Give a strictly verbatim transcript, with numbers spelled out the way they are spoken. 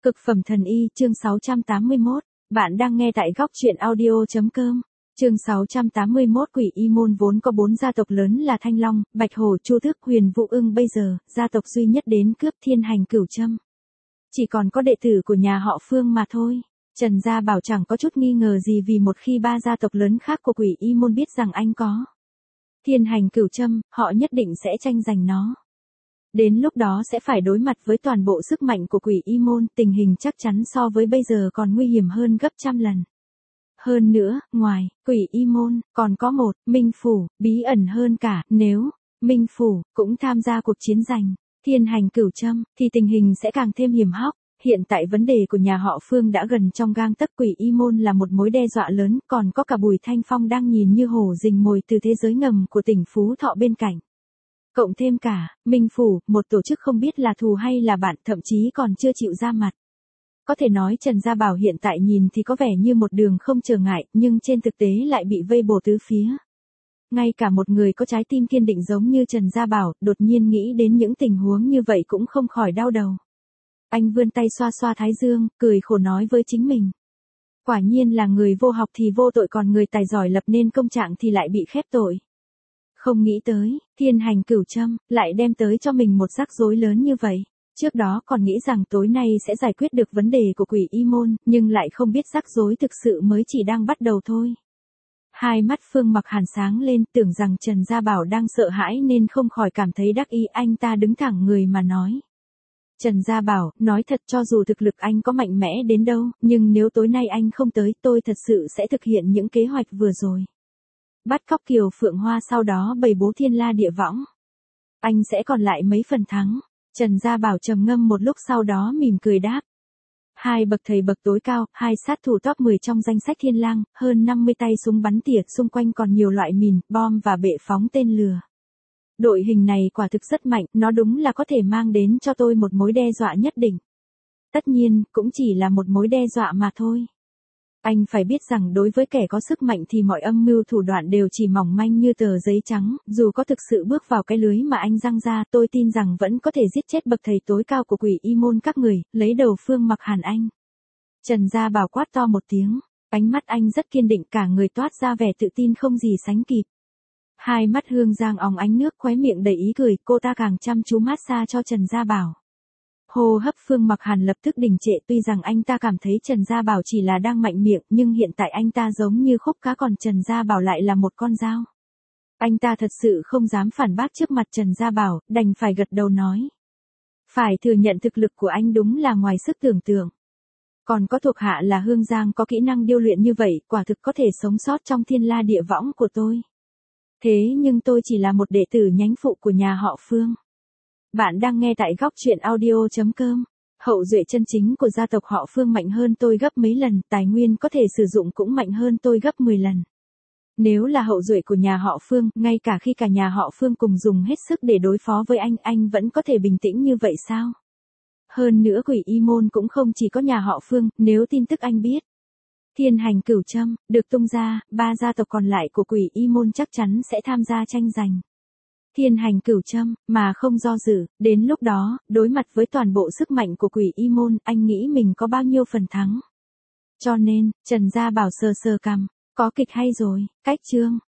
Cực phẩm thần y, chương sáu trăm tám mươi mốt. Bạn đang nghe tại góc truyện audio.com. Chương sáu trăm tám mươi mốt. Quỷ Y môn vốn có bốn gia tộc lớn là Thanh Long, Bạch Hổ, Chu Tước, Huyền Vũ Ưng, bây giờ, gia tộc duy nhất đến cướp Thiên Hành Cửu Trâm. Chỉ còn có đệ tử của nhà họ Phương mà thôi. Trần Gia Bảo chẳng có chút nghi ngờ gì vì một khi ba gia tộc lớn khác của Quỷ Y môn biết rằng anh có Thiên Hành Cửu Trâm, họ nhất định sẽ tranh giành nó. Đến lúc đó sẽ phải đối mặt với toàn bộ sức mạnh của Quỷ Y môn, tình hình chắc chắn so với bây giờ còn nguy hiểm hơn gấp trăm lần. Hơn nữa, ngoài Quỷ Y môn, còn có một Minh Phủ, bí ẩn hơn cả, nếu Minh Phủ cũng tham gia cuộc chiến giành Thiên Hành Cửu Trâm, thì tình hình sẽ càng thêm hiểm hóc. Hiện tại vấn đề của nhà họ Phương đã gần trong gang tấc. Quỷ Y môn là một mối đe dọa lớn, còn có cả Bùi Thanh Phong đang nhìn như hổ rình mồi từ thế giới ngầm của tỉnh Phú Thọ bên cạnh. Cộng thêm cả, Minh Phủ, một tổ chức không biết là thù hay là bạn, thậm chí còn chưa chịu ra mặt. Có thể nói Trần Gia Bảo hiện tại nhìn thì có vẻ như một đường không trở ngại, nhưng trên thực tế lại bị vây bổ tứ phía. Ngay cả một người có trái tim kiên định giống như Trần Gia Bảo, đột nhiên nghĩ đến những tình huống như vậy cũng không khỏi đau đầu. Anh vươn tay xoa xoa thái dương, cười khổ nói với chính mình. Quả nhiên là người vô học thì vô tội, còn người tài giỏi lập nên công trạng thì lại bị khép tội. Không nghĩ tới, Thiên Hành Cửu Trâm lại đem tới cho mình một rắc rối lớn như vậy. Trước đó còn nghĩ rằng tối nay sẽ giải quyết được vấn đề của Quỷ Y môn, nhưng lại không biết rắc rối thực sự mới chỉ đang bắt đầu thôi. Hai mắt Phương Mặc Hàn sáng lên, tưởng rằng Trần Gia Bảo đang sợ hãi nên không khỏi cảm thấy đắc ý. Anh ta đứng thẳng người mà nói. Trần Gia Bảo, nói thật, cho dù thực lực anh có mạnh mẽ đến đâu, nhưng nếu tối nay anh không tới, tôi thật sự sẽ thực hiện những kế hoạch vừa rồi. Bắt cóc Kiều Phượng Hoa, sau đó bày bố thiên la địa võng. Anh sẽ còn lại mấy phần thắng. Trần Gia Bảo trầm ngâm một lúc sau đó mỉm cười đáp. Hai bậc thầy bậc tối cao, hai sát thủ top mười trong danh sách thiên lang, hơn năm mươi tay súng bắn tỉa, xung quanh còn nhiều loại mìn, bom và bệ phóng tên lửa. Đội hình này quả thực rất mạnh, nó đúng là có thể mang đến cho tôi một mối đe dọa nhất định. Tất nhiên, cũng chỉ là một mối đe dọa mà thôi. Anh phải biết rằng đối với kẻ có sức mạnh thì mọi âm mưu thủ đoạn đều chỉ mỏng manh như tờ giấy trắng, dù có thực sự bước vào cái lưới mà anh giăng ra, tôi tin rằng vẫn có thể giết chết bậc thầy tối cao của Quỷ Y môn các người, lấy đầu Phương Mặc Hàn anh. Trần Gia Bảo quát to một tiếng, ánh mắt anh rất kiên định, cả người toát ra vẻ tự tin không gì sánh kịp. Hai mắt Hương Giang óng ánh nước, khóe miệng đầy ý cười, cô ta càng chăm chú massage cho Trần Gia Bảo. Hô hấp Phương Mặc Hàn lập tức đình trệ, tuy rằng anh ta cảm thấy Trần Gia Bảo chỉ là đang mạnh miệng, nhưng hiện tại anh ta giống như khúc cá, còn Trần Gia Bảo lại là một con dao. Anh ta thật sự không dám phản bác trước mặt Trần Gia Bảo, đành phải gật đầu nói. Phải thừa nhận thực lực của anh đúng là ngoài sức tưởng tượng. Còn có thuộc hạ là Hương Giang có kỹ năng điêu luyện như vậy, quả thực có thể sống sót trong thiên la địa võng của tôi. Thế nhưng tôi chỉ là một đệ tử nhánh phụ của nhà họ Phương. Bạn đang nghe tại góc truyện audio.com. Hậu duệ chân chính của gia tộc họ Phương mạnh hơn tôi gấp mấy lần, tài nguyên có thể sử dụng cũng mạnh hơn tôi gấp mười lần. Nếu là hậu duệ của nhà họ Phương, ngay cả khi cả nhà họ Phương cùng dùng hết sức để đối phó với anh, anh vẫn có thể bình tĩnh như vậy sao? Hơn nữa Quỷ Y môn cũng không chỉ có nhà họ Phương, nếu tin tức anh biết. Thiên Hành Cửu Trâm được tung ra, ba gia tộc còn lại của Quỷ Y môn chắc chắn sẽ tham gia tranh giành Thiên Hành Cửu Trâm, mà không do dự, đến lúc đó, đối mặt với toàn bộ sức mạnh của Quỷ Y môn, anh nghĩ mình có bao nhiêu phần thắng. Cho nên, Trần Gia Bảo sờ sờ cằm, có kịch hay rồi, cách chương.